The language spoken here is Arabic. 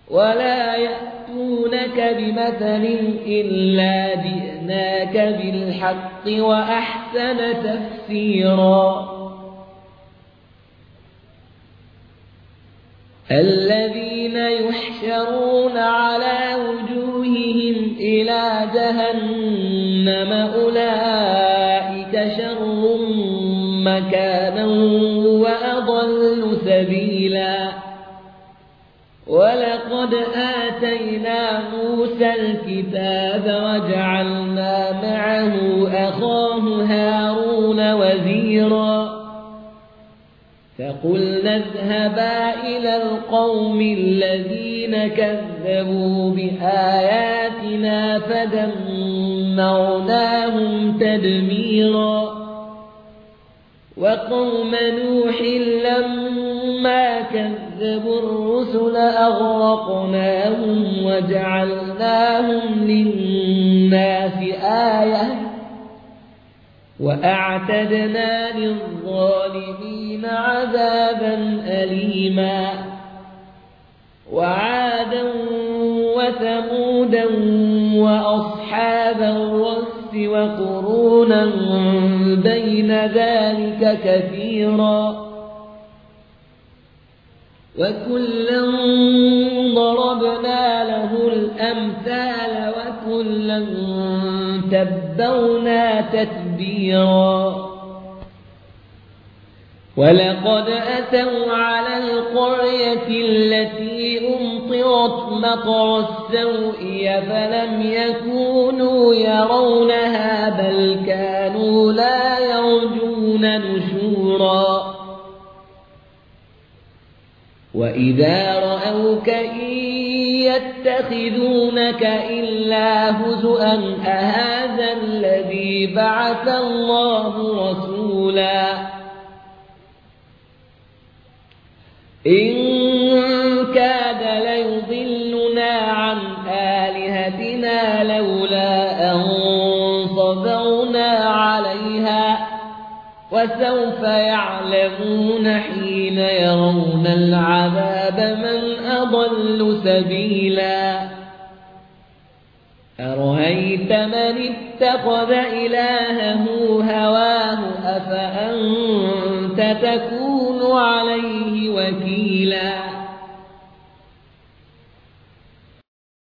ولا يأتونك بمثل إلا جئناك بالحق وأحسن تفسيرا. الذين يحشرون على وجوههم إلى جهنم أولئك شر مكانا وأضل سبيلا. ولقد آتينا موسى الكتاب وجعلنا معه أخاه هارون وزيرا. فقلنا اذهبا إلى القوم الذين كذبوا بآياتنا فدمرناهم تدميرا. وقوم نوح لما كذبوا الرسل أغرقناهم وجعلناهم للناس آية وأعتدنا للظالمين عذابا أليما. وعادا وثمودا وأصحاب الرس وقرونا بين ذلك كثيرا. وكلا ضربنا له الأمثال وكلا تبرنا تتبيرا. ولقد أتوا على القرية التي أمطرت مطر السوء فلم يكونوا يرونها بل كانوا لا يرجون نشورا. وإذا رأوك إن يتخذونك إلا هزؤا أهذا الذي بعث الله رسولا. إن كاد ليضلنا عن آلهتنا لولا أن صبرنا عليها وسوف يعلمون حين يرون العذاب من أضل سبيلا. أرأيت من اتخذ إلهه هواه أفأنت تكون عليه وكيلا.